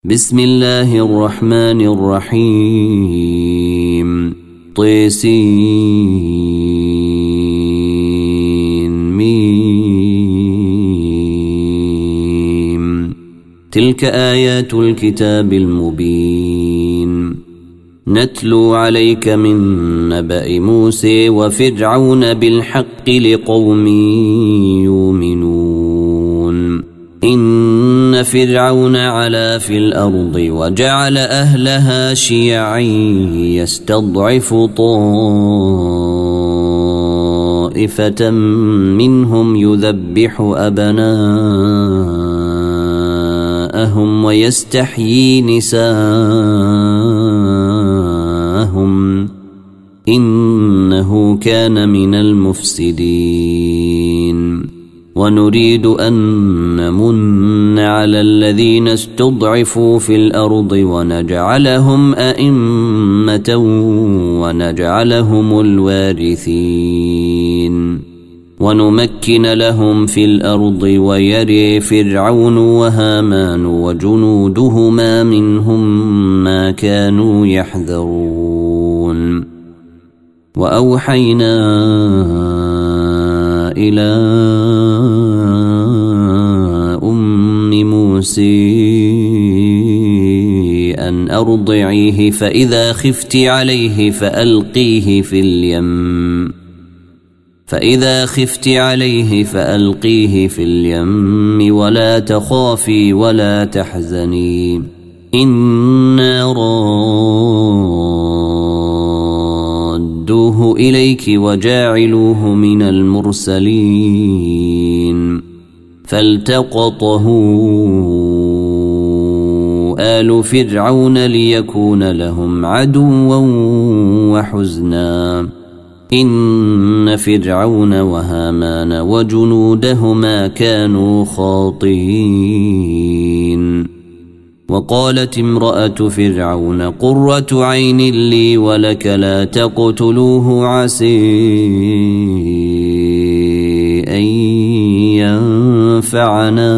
بسم الله الرحمن الرحيم طسين تلك آيات الكتاب المبين نتلو عليك من نبأ موسى وفرعون بالحق لقوم يؤمنون إن فرعون علا في الأرض وجعل أهلها شيعا يستضعف طائفة منهم يذبح أبناءهم ويستحيي نساءهم إنه كان من المفسدين ونريد أن نمن على الذين استضعفوا في الأرض ونجعلهم أئمة ونجعلهم الوارثين ونمكن لهم في الأرض ويري فرعون وهامان وجنودهما منهم ما كانوا يحذرون وأوحينا إلى موسى أن أرضعيه فإذا خفت عليه فألقيه في اليم ولا تخافي ولا تحزني إنا رادوه إليك وجاعلوه من المرسلين فالتقطه آل فرعون ليكون لهم عدوا وحزنا إن فرعون وهامان وجنودهما كانوا خاطئين وقالت امرأة فرعون قرة عين لي ولك لا تقتلوه عسى أن ينفعنا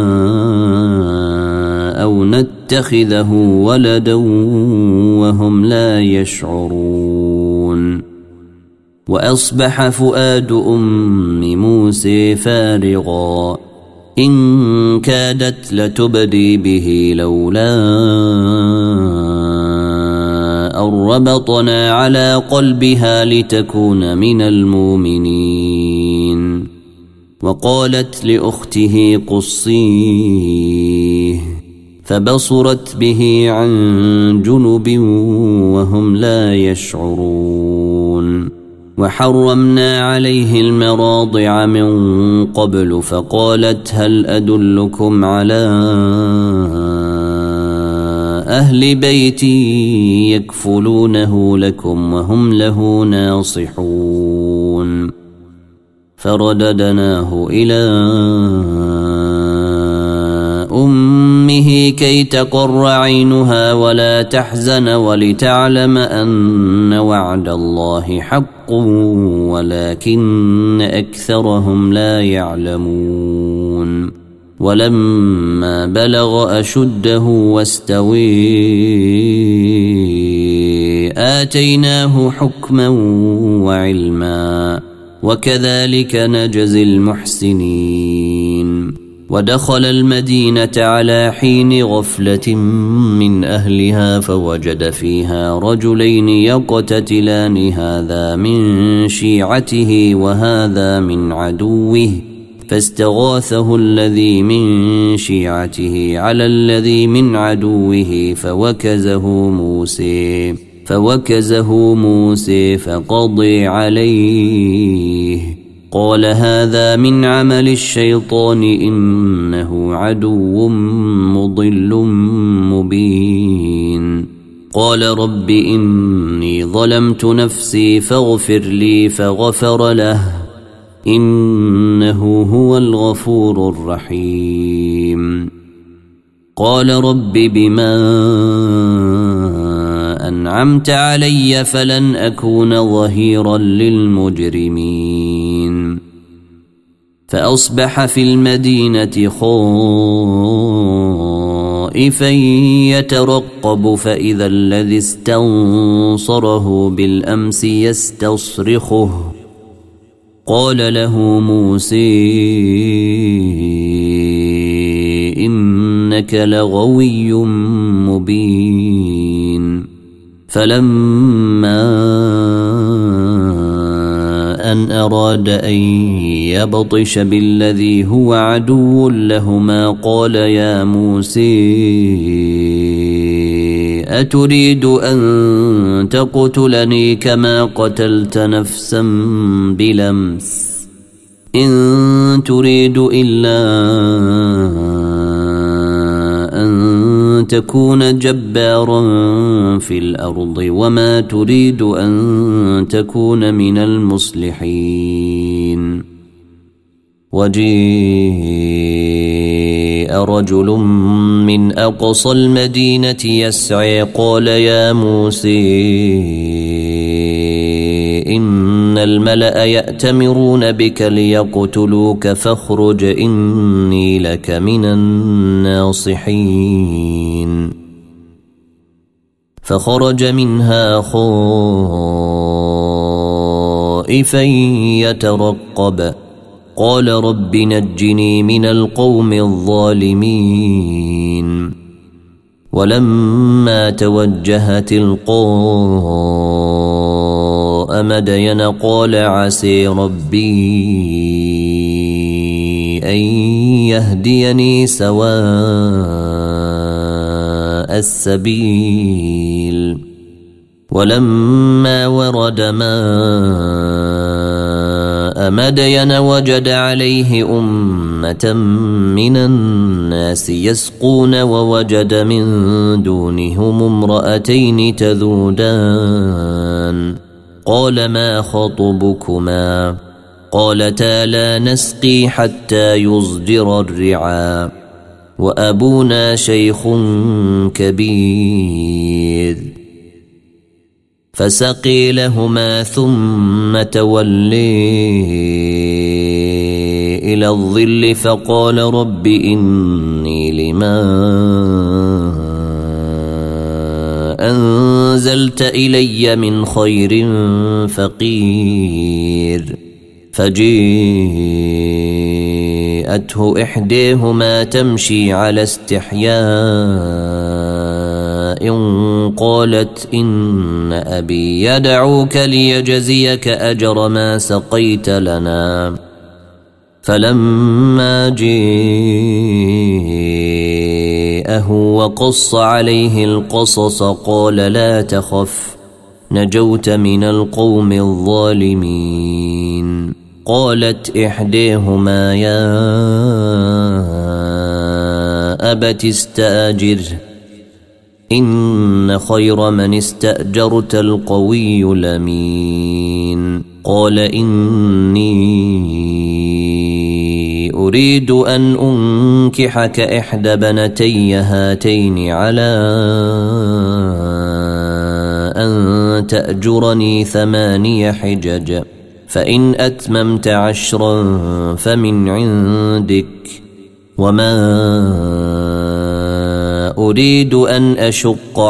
أو نتخذه ولدا وهم لا يشعرون وأصبح فؤاد أم موسى فارغا إن كادت لتبدي به لولا أن ربطنا على قلبها لتكون من المؤمنين وقالت لأخته قصيه فبصرت به عن جنب وهم لا يشعرون وحرمنا عليه المراضع من قبل فقالت هل أدلكم على أهل بيتي يكفلونه لكم وهم له ناصحون فرددناه إلى أمه كي تقر عينها ولا تحزن ولتعلم أن وعد الله حق ولكن أكثرهم لا يعلمون ولما بلغ أشده واستوي آتيناه حكما وعلما وكذلك نجزي المحسنين ودخل المدينة على حين غفلة من أهلها فوجد فيها رجلين يقتتلان هذا من شيعته وهذا من عدوه فاستغاثه الذي من شيعته على الذي من عدوه فوكزه موسى فقضي عليه قال هذا من عمل الشيطان إنه عدو مضل مبين قال رب إني ظلمت نفسي فاغفر لي فغفر له إنه هو الغفور الرحيم قال رب بما أنعمت علي فلن أكون ظهيرا للمجرمين فأصبح في المدينة خائفا يترقب فإذا الذي استنصره بالأمس يستصرخه قال له موسى إنك لغوي مبين فلما أن أراد أن يبطش بالذي هو عدو لهما قال يا موسى أتريد أن تقتلني كما قتلت نفسا بلمس إن تريد إلا أن تكون جبارا في الأرض وما تريد أن تكون من المصلحين وجيء رجل من أقصى المدينة يسعى قال يا موسى إن الملأ يأتمرون بك ليقتلوك فاخرج إني لك من الناصحين فخرج منها خائفا يترقب قال رب نجني من القوم الظالمين ولما توجه تلقاء مدين قال عسى ربي أن يهديني سواء السبيل ولما ورد ماء مدين وجد عليه أمة من الناس يسقون ووجد من دونهم امرأتين تذودان قال ما خطبكما قالتا لا نسقي حتى يصدر الرعاء وأبونا شيخ كبير فسقي لهما ثم تولي إلى الظل فقال رب إني لما أنزلت إلي من خير فقير فجيءته إحداهما تمشي على استحياء قالت إن أبي يدعوك ليجزيك أجر ما سقيت لنا فلما جاءه وقص عليه القصص قال لا تخف نجوت من القوم الظالمين قالت إحداهما يا أبت استأجره إن خير من استأجرت القوي الأمين قال إني أريد أن أنكحك إحدى بنتي هاتين على أن تأجرني 8 حجج فإن أتممت 10 فمن عندك وما أريد أن أشق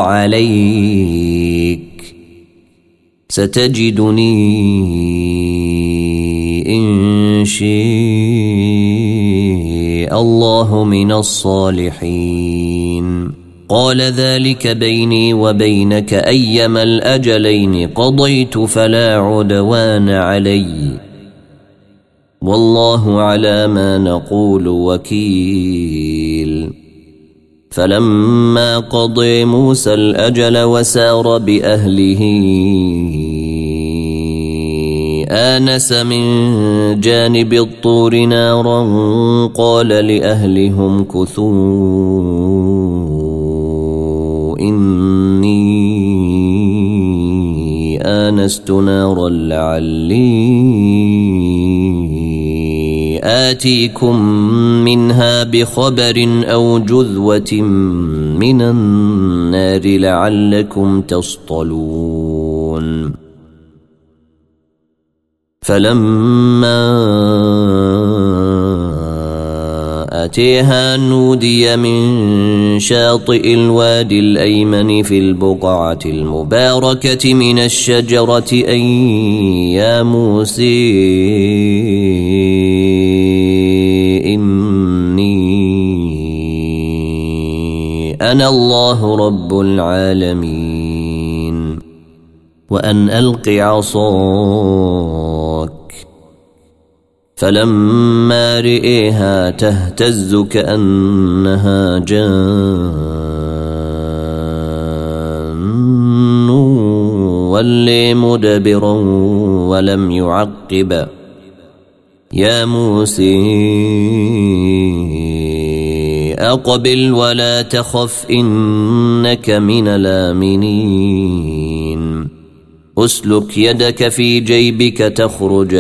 عليك ستجدني إن شاء الله من الصالحين قال ذلك بيني وبينك أيما الأجلين قضيت فلا عدوان علي والله على ما نقول وكيل فلما قضى موسى الأجل وسار بأهله آنس من جانب الطور نارا قال لأهلهم كثوا إني آنست نارا لعلي آتيكم منها بخبر أو جذوة من النار لعلكم تصطلون فلما فأتيها نودي من شاطئ الوادي الأيمن في البقعة المباركة من الشجرة أن يا موسى إني أنا الله رب العالمين وأن ألق عصاك. فلما رئيها تهتز كأنها جان ولي مدبرا ولم يعقب. يا موسى أقبل ولا تخف إنك من الآمنين. أسلك يدك في جيبك تخرج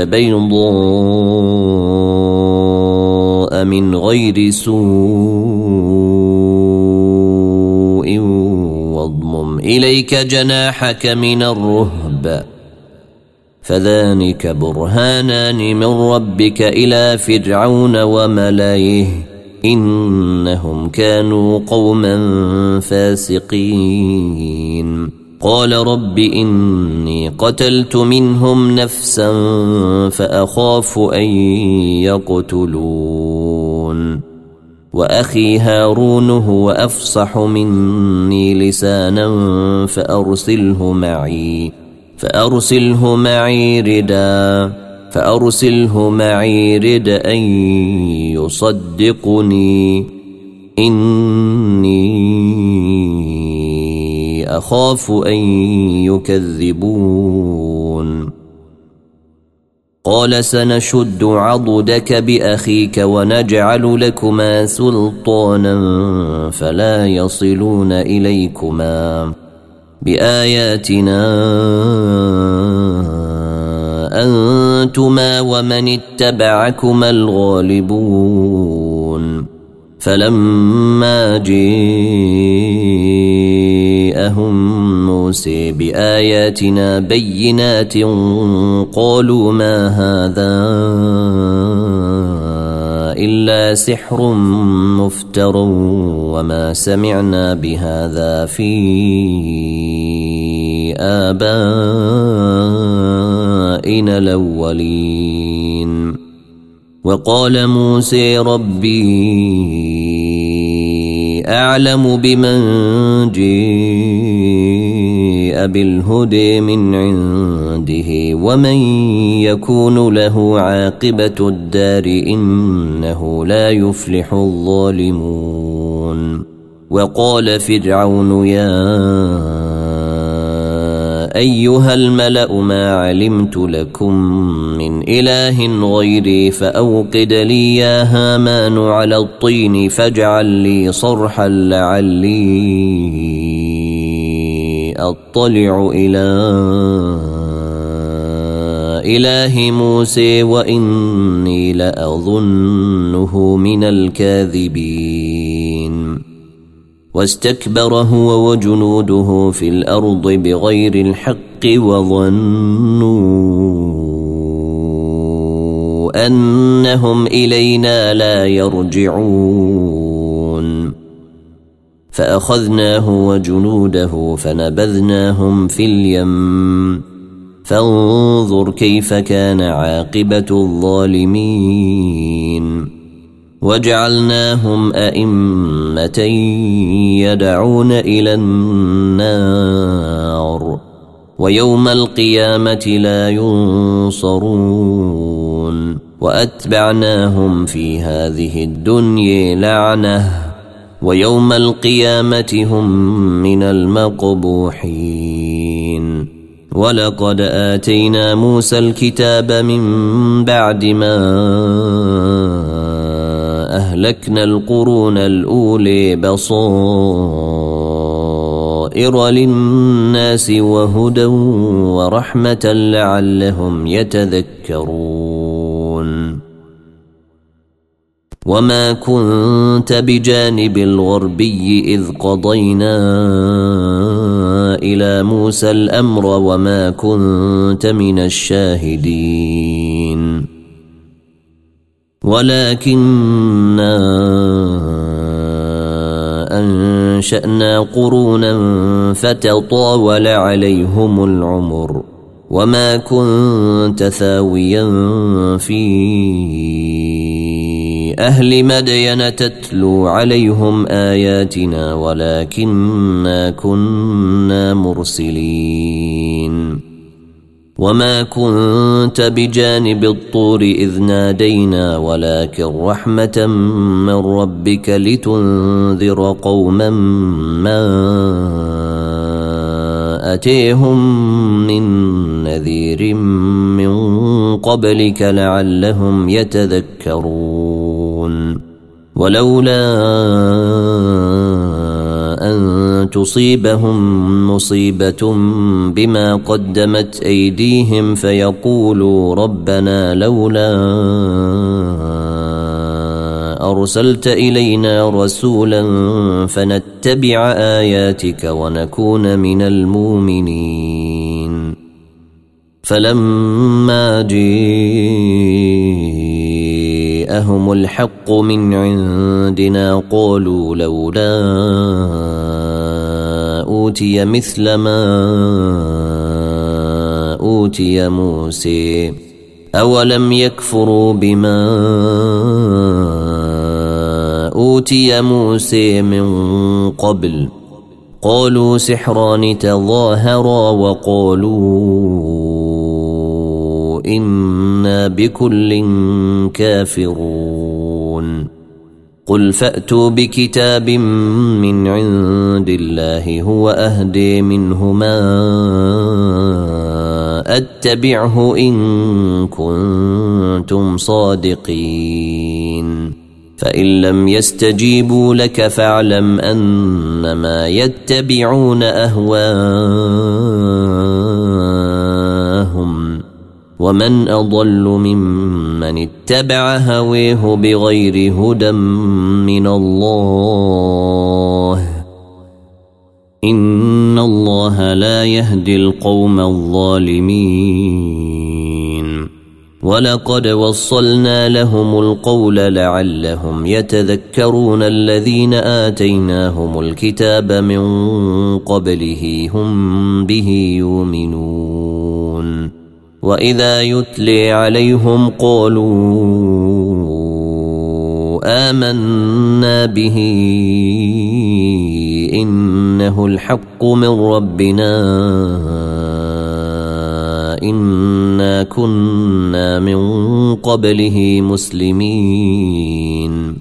بيضاء من غير سوء واضمم إليك جناحك من الرهب فذلك برهانان من ربك إلى فرعون وملئه إنهم كانوا قوما فاسقين. قال رب إني قتلت منهم نفسا فأخاف أن يقتلون وأخي هارون هو أفصح مني لسانا فأرسله معي ردا أن يصدقني إني أخاف أن يكذبون. قال سنشد عضدك بأخيك ونجعل لكما سلطانا فلا يصلون إليكما بآياتنا أنتما ومن اتبعكما الغالبون. فلما جاءهم موسى بآياتنا بينات قالوا ما هذا إلا سحر مفترى وما سمعنا بهذا في آبائنا الأولين. وقال موسى ربي أعلم بمن جاء بالهدى من عنده ومن يكون له عاقبة الدار إنه لا يفلح الظالمون. وقال فرعون يا أيها الملأ ما علمت لكم من إله غيري فأوقد لي يا هامان على الطين فاجعل لي صرحا لعلي أطلع إلى إله موسى وإني لأظنه من الكاذبين. واستكبر هو وجنوده في الأرض بغير الحق وظنوا أنهم إلينا لا يرجعون. فأخذناه وجنوده فنبذناهم في اليم فانظر كيف كان عاقبة الظالمين. وجعلناهم أئمة يدعون إلى النار ويوم القيامة لا ينصرون. وأتبعناهم في هذه الدنيا لعنة ويوم القيامة هم من المقبوحين. ولقد آتينا موسى الكتاب من بعد ما أهلكنا القرون الأولى بصائر للناس وهدى ورحمة لعلهم يتذكرون. وما كنت بجانب الغربي إذ قضينا إلى موسى الأمر وما كنت من الشاهدين. ولكننا أنشأنا قرونا فتطاول عليهم العمر وما كنت ثاويا في أهل مدين تتلو عليهم آياتنا ولكننا كنا مرسلين وما كنت بجانب الطور إذ نادينا ولكن رحمة من ربك لتنذر قوما ما أتيهم من نذير من قبلك لعلهم يتذكرون ولولا أن تصيبهم مصيبة بما قدمت أيديهم فيقولوا ربنا لولا أرسلت إلينا رسولا فنتبع آياتك ونكون من المؤمنين فلما جاءهم الحق من عندنا قالوا لولا أوتي مثل ما أوتي موسى أولم يكفروا بما أوتي موسى من قبل قالوا سحران تظاهرا وقالوا إنا بكل كافرون قل فأتوا بكتاب من عند الله هو أهدي منهما أتبعه إن كنتم صادقين فإن لم يستجيبوا لك فاعلم أنما يتبعون أهواءهم ومن أضل ممن اتبع هويه بغير هدى من الله إن الله لا يهدي القوم الظالمين ولقد وصلنا لهم القول لعلهم يتذكرون الذين آتيناهم الكتاب من قبله هم به يؤمنون وإذا يتلي عليهم قالوا آمنا به إنه الحق من ربنا إنا كنا من قبله مسلمين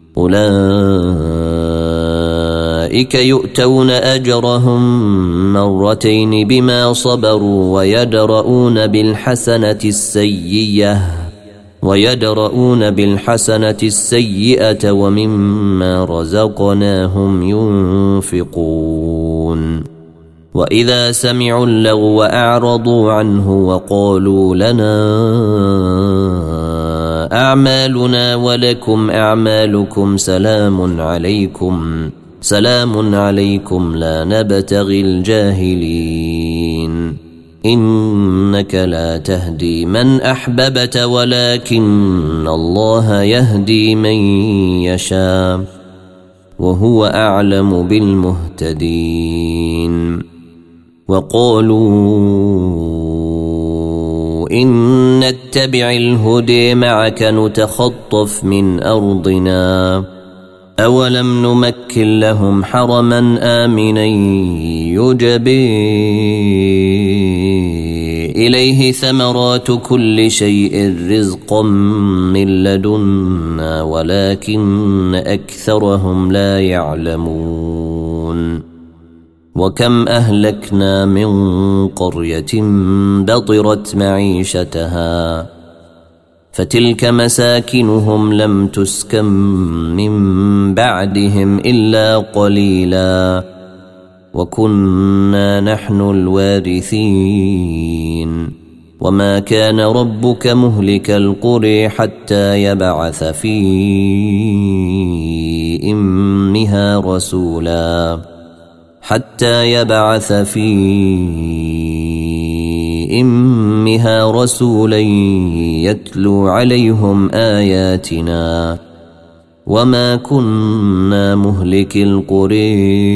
أولئك يؤتون أجرهم مرتين بما صبروا ويدرؤون بالحسنة السيئة ومما رزقناهم ينفقون وإذا سمعوا اللغو أعرضوا عنه وقالوا لنا أعمالنا ولكم أعمالكم سلام عليكم لا نبتغي الجاهلين إنك لا تهدي من أحببت ولكن الله يهدي من يشاء وهو أعلم بالمهتدين وقالوا إن نتبع الهدي معك نتخطف من أرضنا أولم نمكن لهم حرما آمنا يجبي إليه ثمرات كل شيء رزقا من لدنا ولكن أكثرهم لا يعلمون وكم أهلكنا من قرية بطرت معيشتها فتلك مساكنهم لم تسكن من بعدهم إلا قليلا وكنا نحن الوارثين وما كان ربك مهلك القرى حتى يبعث في أمها رسولا أمها رسولا يتلو عليهم آياتنا وما كنا مهلك القرى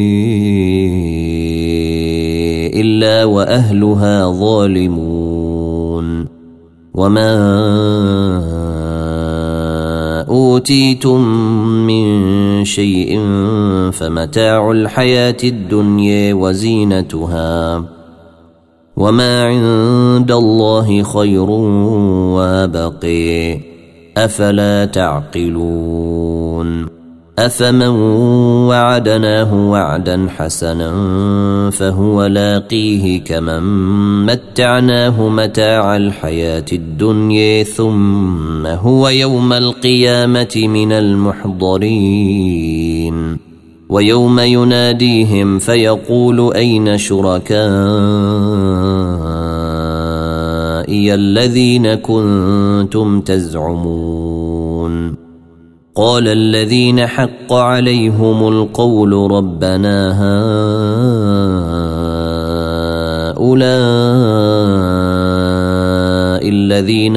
إلا وأهلها ظالمون وما أوتيتم من شيء فمتاع الحياة الدنيا وزينتها وما عند الله خير وابقي أفلا تعقلون أفمن وعدناه وعدا حسنا فهو لاقيه كمن متعناه متاع الحياة الدنيا ثم هو يوم القيامة من المحضرين ويوم يناديهم فيقول أين شركائي الذين كنتم تزعمون قال الذين حق عليهم القول ربنا هؤلاء الذين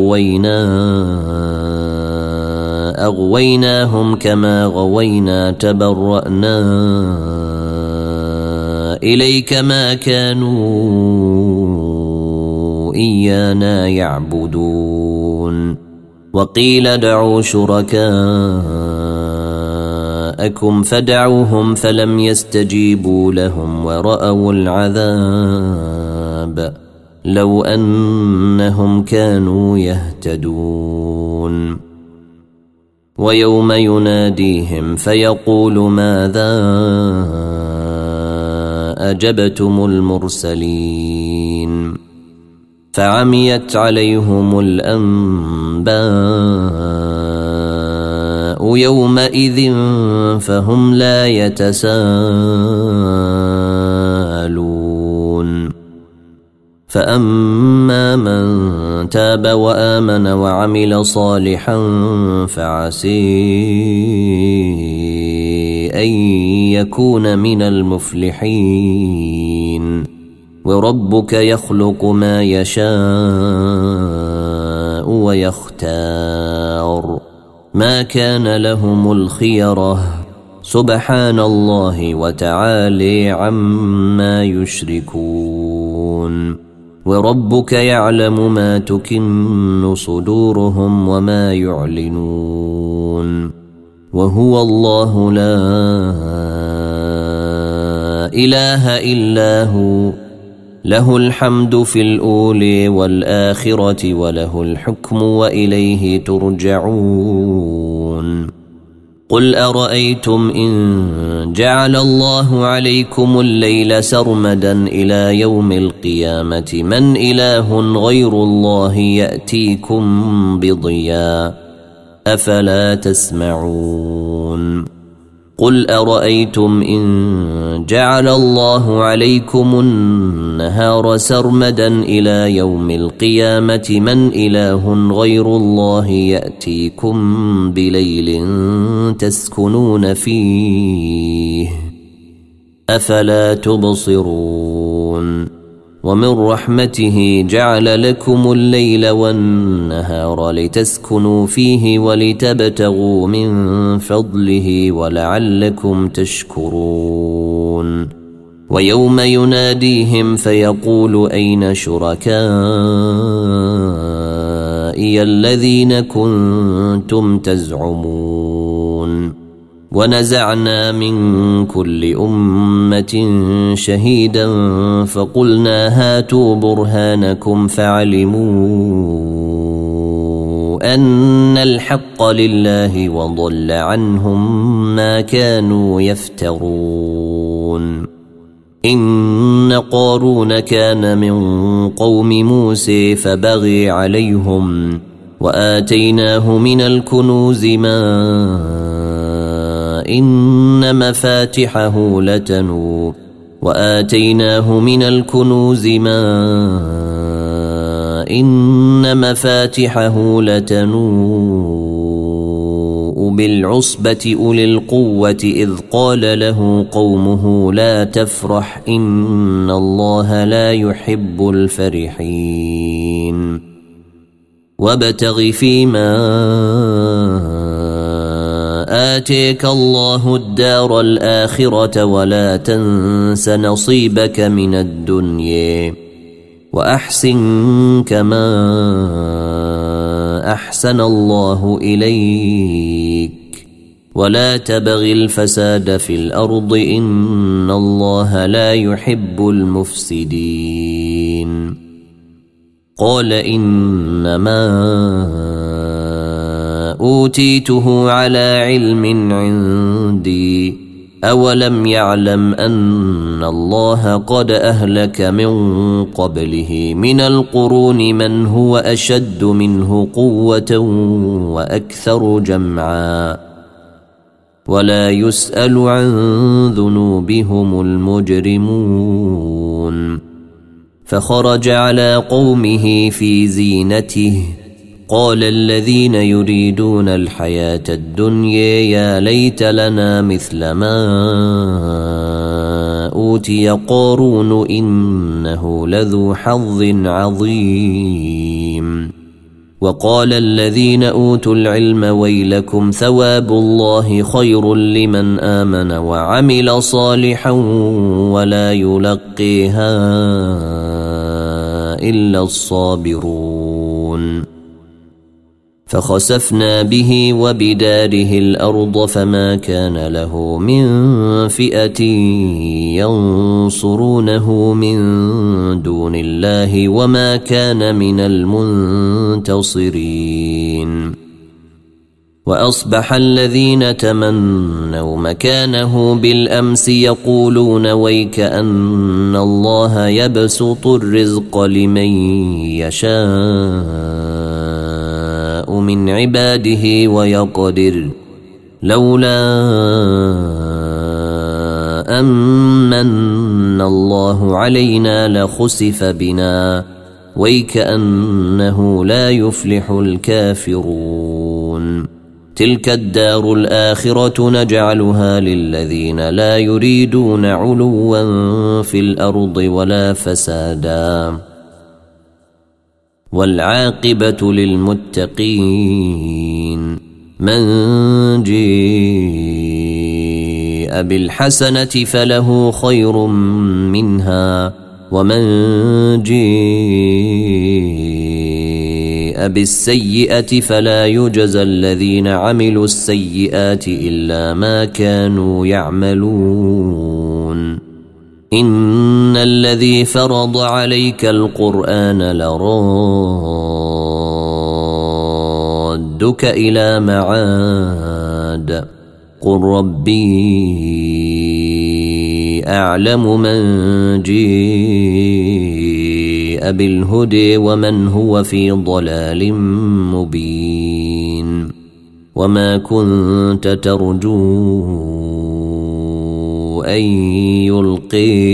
أغويناهم كما غوينا تبرأنا إليك ما كانوا إيانا يعبدون وقيل ادعوا شركاءكم فدعوهم فلم يستجيبوا لهم ورأوا العذاب لو أنهم كانوا يهتدون ويوم يناديهم فيقول ماذا أجبتم المرسلين فعميت عليهم الأنباء يومئذ فهم لا يتساءلون فأما من تاب وآمن وعمل صالحا فعسي أن يكون من المفلحين وربك يخلق ما يشاء ويختار ما كان لهم الخيرة سبحان الله وتعالى عما يشركون وربك يعلم ما تكن صدورهم وما يعلنون وهو الله لا إله إلا هو له الحمد في الأولى والآخرة وله الحكم وإليه ترجعون قل أرأيتم إن جعل الله عليكم الليل سرمدا إلى يوم القيامة من إله غير الله يأتيكم بضياء أفلا تسمعون قل أرأيتم إن جعل الله عليكم النهار سرمدا إلى يوم القيامة من إله غير الله يأتيكم بليل تسكنون فيه أفلا تبصرون ومن رحمته جعل لكم الليل والنهار لتسكنوا فيه ولتبتغوا من فضله ولعلكم تشكرون ويوم يناديهم فيقول أين شركائي الذين كنتم تزعمون ونزعنا من كل أمة شهيدا فقلنا هاتوا برهانكم فعلموا أن الحق لله وضل عنهم ما كانوا يفترون إن قارون كان من قوم موسى فبغي عليهم وآتيناه من الكنوز ما إن مفاتحه لتنوء وآتيناه من الكنوز ما إن مفاتحه لتنوء بالعصبة أولي القوة إذ قال له قومه لا تفرح إن الله لا يحب الفرحين وابتغ فيما آتيك الله الدار الآخرة ولا تنس نصيبك من الدنيا وأحسن كما أحسن الله إليك ولا تبغ الفساد في الأرض إن الله لا يحب المفسدين قال إنما أوتيته على علم عندي أولم يعلم أن الله قد أهلك من قبله من القرون من هو أشد منه قوة وأكثر جمعا ولا يسأل عن ذنوبهم المجرمون فخرج على قومه في زينته قال الذين يريدون الحياة الدنيا يا ليت لنا مثل ما أوتي قارون إنه لذو حظ عظيم وقال الذين أوتوا العلم ويلكم ثواب الله خير لمن آمن وعمل صالحا ولا يلقيها إلا الصابرون فخسفنا به وبداره الأرض فما كان له من فئة ينصرونه من دون الله وما كان من المنتصرين وأصبح الذين تمنوا مكانه بالأمس يقولون ويك أن الله يبسط الرزق لمن يشاء من عباده ويقدر لولا أمن الله علينا لخسف بنا ويكأنه لا يفلح الكافرون تلك الدار الآخرة نجعلها للذين لا يريدون علوا في الأرض ولا فسادا والعاقبة للمتقين من جاء بالحسنة فله خير منها ومن جاء بالسيئة فلا يجزى الذين عملوا السيئات إلا ما كانوا يعملون إن الذي فرض عليك القرآن لرادك إلى معاد قل ربي أعلم من جاء بالهدى ومن هو في ضلال مبين وما كنت ترجو أن يلقي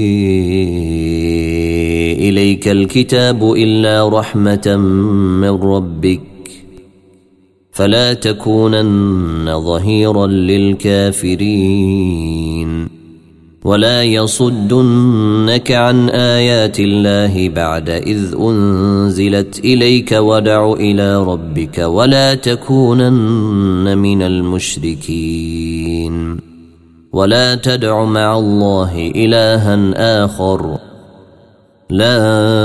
إليك الكتاب إلا رحمة من ربك فلا تكونن ظهيرا للكافرين ولا يصدنك عن آيات الله بعد إذ أنزلت إليك ودع إلى ربك ولا تكونن من المشركين ولا تدع مع الله إلها آخر لا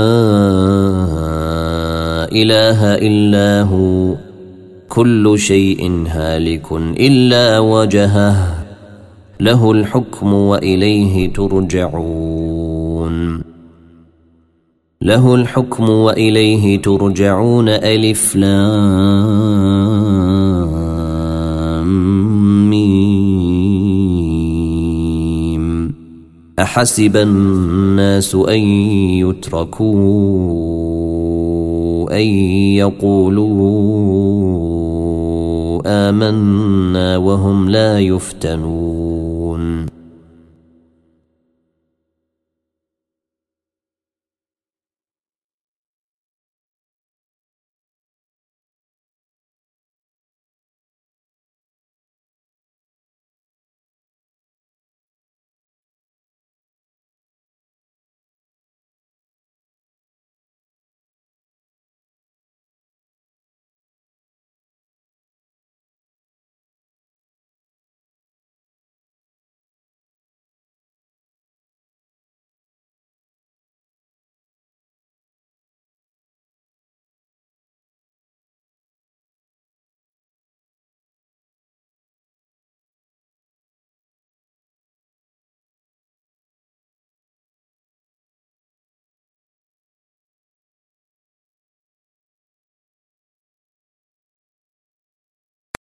إله إلا هو كل شيء هالك إلا وجهه له الحكم وإليه ترجعون له الحكم وإليه ترجعون ألف لام ميم أحسب الناس أن يتركوا أن يقولوا آمنا وهم لا يفتنون